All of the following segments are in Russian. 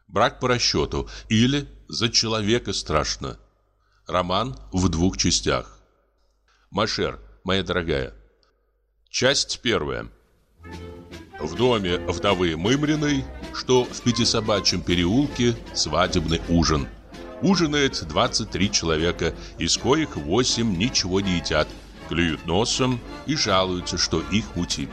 Брак по расчету или За человека страшно. Роман в 2 частях. Машер, моя дорогая. Часть 1. В доме вдовы Мымриной, что в Пятисобачьем переулке, свадебный ужин. Ужинает 23 человека, из коих 8 ничего не едят, клюют носом и жалуются, что их мутит.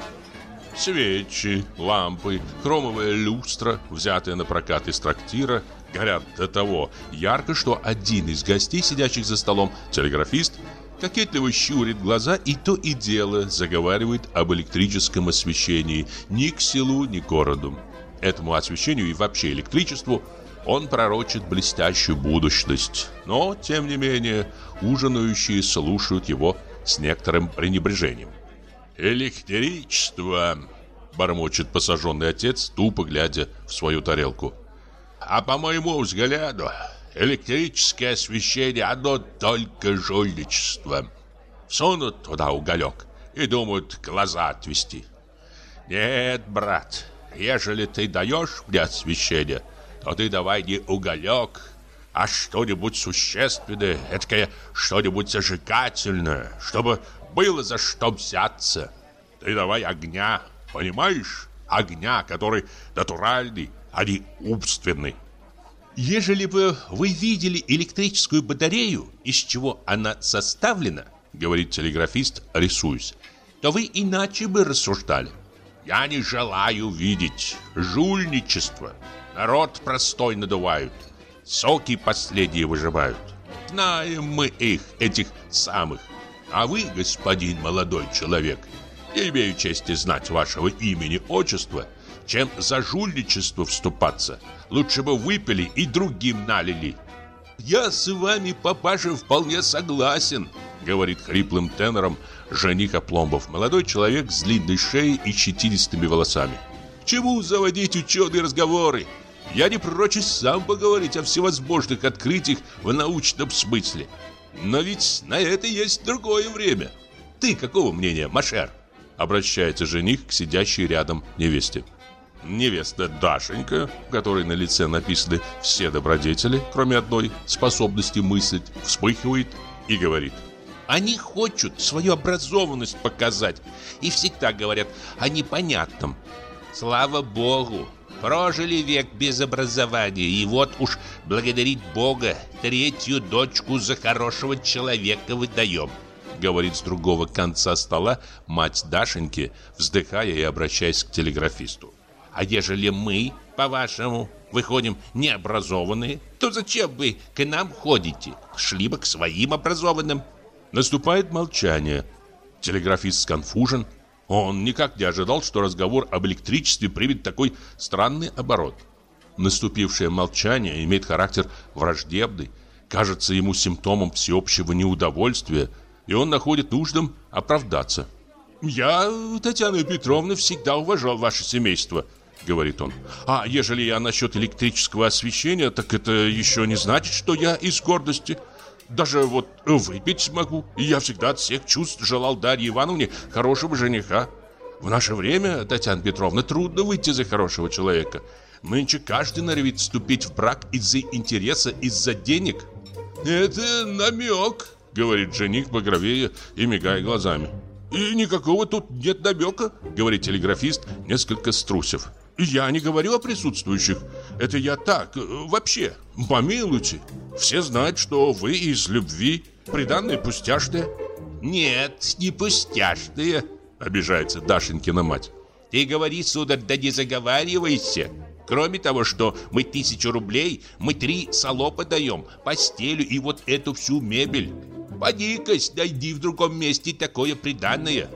Свечи, лампы, хромовая люстра, взятая на прокат из трактира, горят до того ярко, что один из гостей, сидящих за столом, телеграфист, кокетливо щурит глаза и то и дело заговаривает об электрическом освещении ни к селу, ни к городу. Этому освещению и вообще электричеству он пророчит блестящую будущность. Но, тем не менее, ужинающие слушают его с некоторым пренебрежением. «Электричество!» — бормочет посаженный отец, тупо глядя в свою тарелку. «А по моему взгляду, электрическое освещение одно только жульничество. Всунут туда уголек и думают глаза отвести. Нет, брат, ежели ты даешь мне освещение, то ты давай не уголек, а что-нибудь существенное, эдакое что-нибудь зажигательное, чтобы было за что взяться. Ты давай огня, понимаешь? Огня, который натуральный, а не умственный». «Ежели бы вы видели электрическую батарею, из чего она составлена, — говорит телеграфист, рисуясь, — то вы иначе бы рассуждали». «Я не желаю видеть жульничество. Народ простой надувают, соки последние выжимают. Знаем мы их, этих самых. А вы, господин молодой человек, не имею чести знать вашего имени, отчества, чем за жульничество вступаться. Лучше бы выпили и другим налили». «Я с вами, папаша, вполне согласен, — говорит хриплым тенором жених Опломбов, молодой человек с длинной шеей и щетинистыми волосами. К чему заводить ученые разговоры? Я не прочь сам поговорить о всевозможных открытиях в научном смысле. Но ведь на это есть другое время. Ты какого мнения, Машер?» Обращается жених к сидящей рядом невесте. Невеста Дашенька, в которой на лице написаны все добродетели, кроме одной — способности мыслить, вспыхивает и говорит: «Они хотят свою образованность показать и всегда говорят о непонятном. Слава Богу, прожили век без образования, и вот уж благодарить Бога 3-ю дочку за хорошего человека выдаем», — говорит с другого конца стола мать Дашеньки, вздыхая и обращаясь к телеграфисту. «А ежели мы, по-вашему, выходим необразованные, то зачем вы к нам ходите? Шли бы к своим образованным». Наступает молчание. Телеграфист сконфужен. Он никак не ожидал, что разговор об электричестве примет такой странный оборот. Наступившее молчание имеет характер враждебный, кажется ему симптомом всеобщего неудовольствия, и он находит нужным оправдаться. «Я, Татьяна Петровна, всегда уважал ваше семейство», — говорит он. «А ежели я насчет электрического освещения, так это еще не значит, что я из гордости. Даже вот выпить могу. И я всегда от всех чувств желал Дарье Ивановне хорошего жениха. В наше время, Татьяна Петровна, трудно выйти за хорошего человека. Нынче каждый норовит вступить в брак из-за интереса, из-за денег». «Это намек», — говорит жених, багровея и мигая глазами. «И никакого тут нет намека», — говорит телеграфист, несколько струсив. «Я не говорю о присутствующих. Это я так, вообще. Помилуйте. Все знают, что вы из любви, приданное пустяшное». «Нет, не пустяшное», — обижается Дашенькина мать. «Ты говори, сударь, да не заговаривайся. Кроме того, что мы 1000 рублей, мы 3 салопа даем, постелю и вот эту всю мебель. Поди-кась, найди в другом месте такое приданное».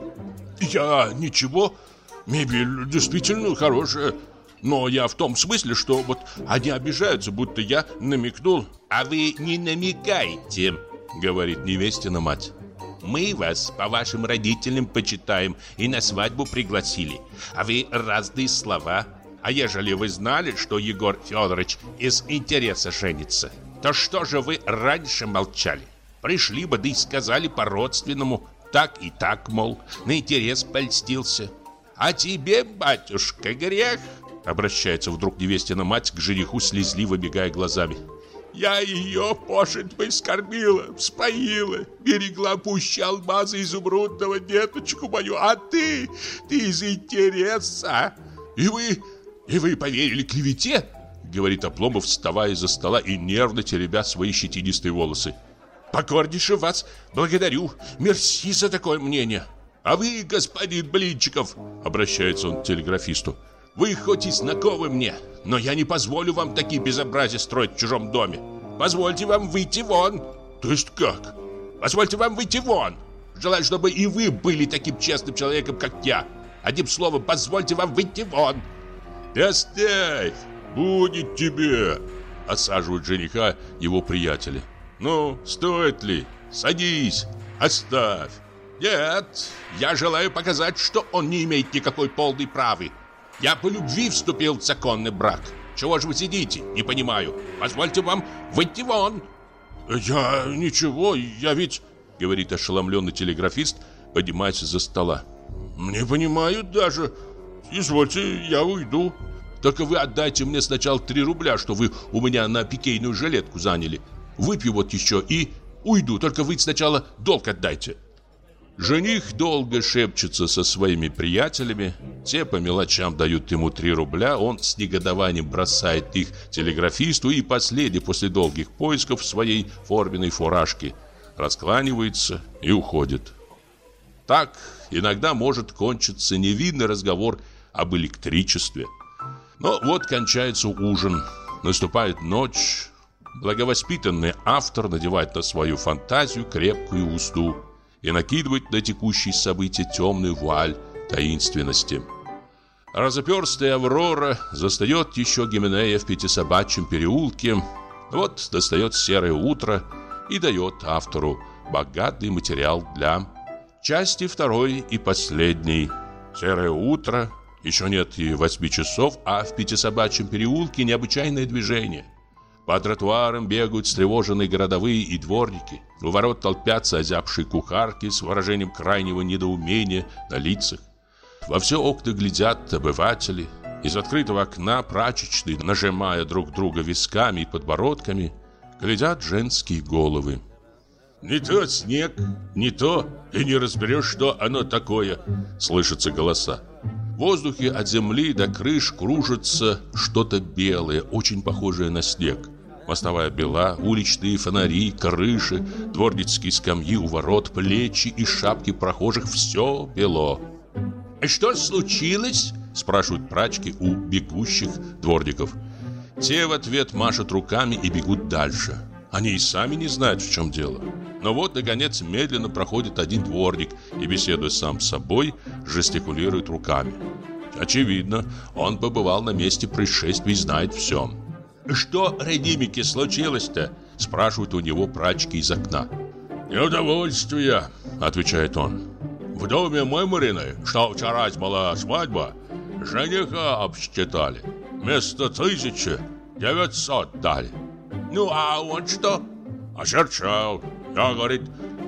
«Я ничего, мебель действительно хорошая. Но я в том смысле, что вот они обижаются, будто я намекнул». «А вы не намекайте», — говорит невестина мать. «Мы вас по вашим родителям почитаем и на свадьбу пригласили, а вы разные слова. А ежели вы знали, что Егор Федорович из интереса женится, то что же вы раньше молчали? Пришли бы, да и сказали по-родственному, так и так, мол, на интерес польстился. А тебе, батюшка, грех, Обращается вдруг невестина мать к жениху, слезливо бегая глазами. «Я ее, может быть, скормила, вспоила, берегла пуще алмаза изумрудного, деточку мою, а ты из интереса. И вы поверили клевете?» Говорит Обломов, вставая из-за стола и нервно теребя свои щетинистые волосы. «Покорнейше вас благодарю, мерси за такое мнение. А вы, господин Блинчиков, обращается он к телеграфисту, вы хоть и знакомы мне, но я не позволю вам такие безобразия строить в чужом доме. Позвольте вам выйти вон». «То есть как?» «Позвольте вам выйти вон. Желаю, чтобы и вы были таким честным человеком, как я. Одним словом, позвольте вам выйти вон». «Оставь, будет тебе», — осаживают жениха его приятели. «Ну, стоит ли? Садись, оставь». «Нет, я желаю показать, что он не имеет никакой полной правы. Я по любви вступил в законный брак. Чего же вы сидите? Не понимаю. Позвольте вам выйти вон». «Я ничего, я ведь...» — говорит ошеломленный телеграфист, поднимаясь из-за стола. «Не понимаю даже. Извольте, я уйду». «Только вы отдайте мне сначала 3 рубля, что вы у меня на пикейную жилетку заняли. Выпью вот еще и уйду. Только вы сначала долг отдайте». Жених долго шепчется со своими приятелями. Те по мелочам дают ему 3 рубля. Он с негодованием бросает их телеграфисту и последний после долгих поисков в своей форменной фуражке раскланивается и уходит. Так иногда может кончиться невинный разговор об электричестве. Но вот кончается ужин, наступает ночь. Благовоспитанный автор надевает на свою фантазию крепкую узду и накидывает на текущие события темную вуаль таинственности. Разоперстая Аврора застает еще Гименея в Пятисобачьем переулке. Вот достает серое утро и дает автору богатый материал для части 2 и последней. Серое утро, еще нет и 8 часов, а в Пятисобачьем переулке необычайное движение. По тротуарам бегают встревоженные городовые и дворники. У ворот толпятся озябшие кухарки с выражением крайнего недоумения на лицах. Во все окна глядят обыватели. Из открытого окна прачечной, нажимая друг друга висками и подбородками, глядят женские головы. «Не то снег, не то, и не разберешь, что оно такое», — слышатся голоса. В воздухе от земли до крыш кружится что-то белое, очень похожее на снег. Мостовая бела, уличные фонари, крыши, дворницкие скамьи у ворот, плечи и шапки прохожих — все бело. «Что случилось?» — спрашивают прачки у бегущих дворников. Те в ответ машут руками и бегут дальше. Они и сами не знают, в чем дело. Но вот, наконец, медленно проходит один дворник и, беседуя сам с собой, жестикулирует руками. Очевидно, он побывал на месте происшествия и знает все. «Что, Радимике, случилось-то?» — спрашивают у него прачки из окна. «Неудовольствие», — отвечает он. «В доме Мымариной, что вчера была свадьба, жениха обсчитали. Вместо 1900 дали». «Ну, а он что?» «Осерчал. Я, говорит,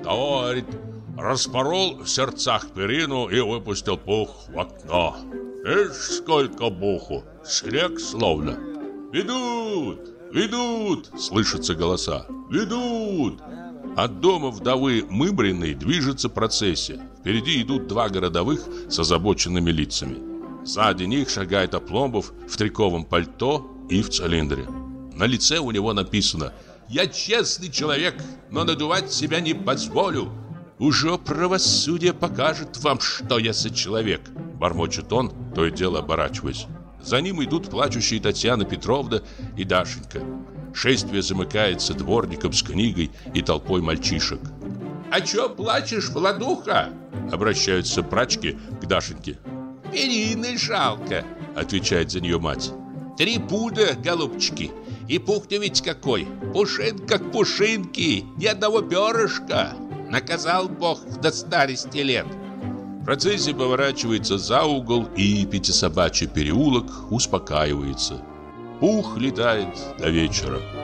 распорол в сердцах перину и выпустил пух в окно. Ишь, сколько пуху, снег словно». «Ведут! Ведут!» — слышатся голоса. «Ведут!» От дома вдовы Мымариной движется процессия. Впереди идут 2 городовых с озабоченными лицами. Сзади них шагает Обломов в триковом пальто и в цилиндре. На лице у него написано: «Я честный человек, но надувать себя не позволю. Уже правосудие покажет вам, что я за человек», — бормочет он, то и дело оборачиваясь. За ним идут плачущие Татьяна Петровна и Дашенька. Шествие замыкается дворником с книгой и толпой мальчишек. «А чё плачешь, Владуха?» — обращаются прачки к Дашеньке. «Перины жалко», — отвечает за нее мать. 3 пуда, голубчики, и пух-то ведь какой, пушин как пушинки, ни одного перышка. Наказал Бог до старости лет». Процессия поворачивается за угол, и Пятисобачий переулок успокаивается. Пух летает до вечера.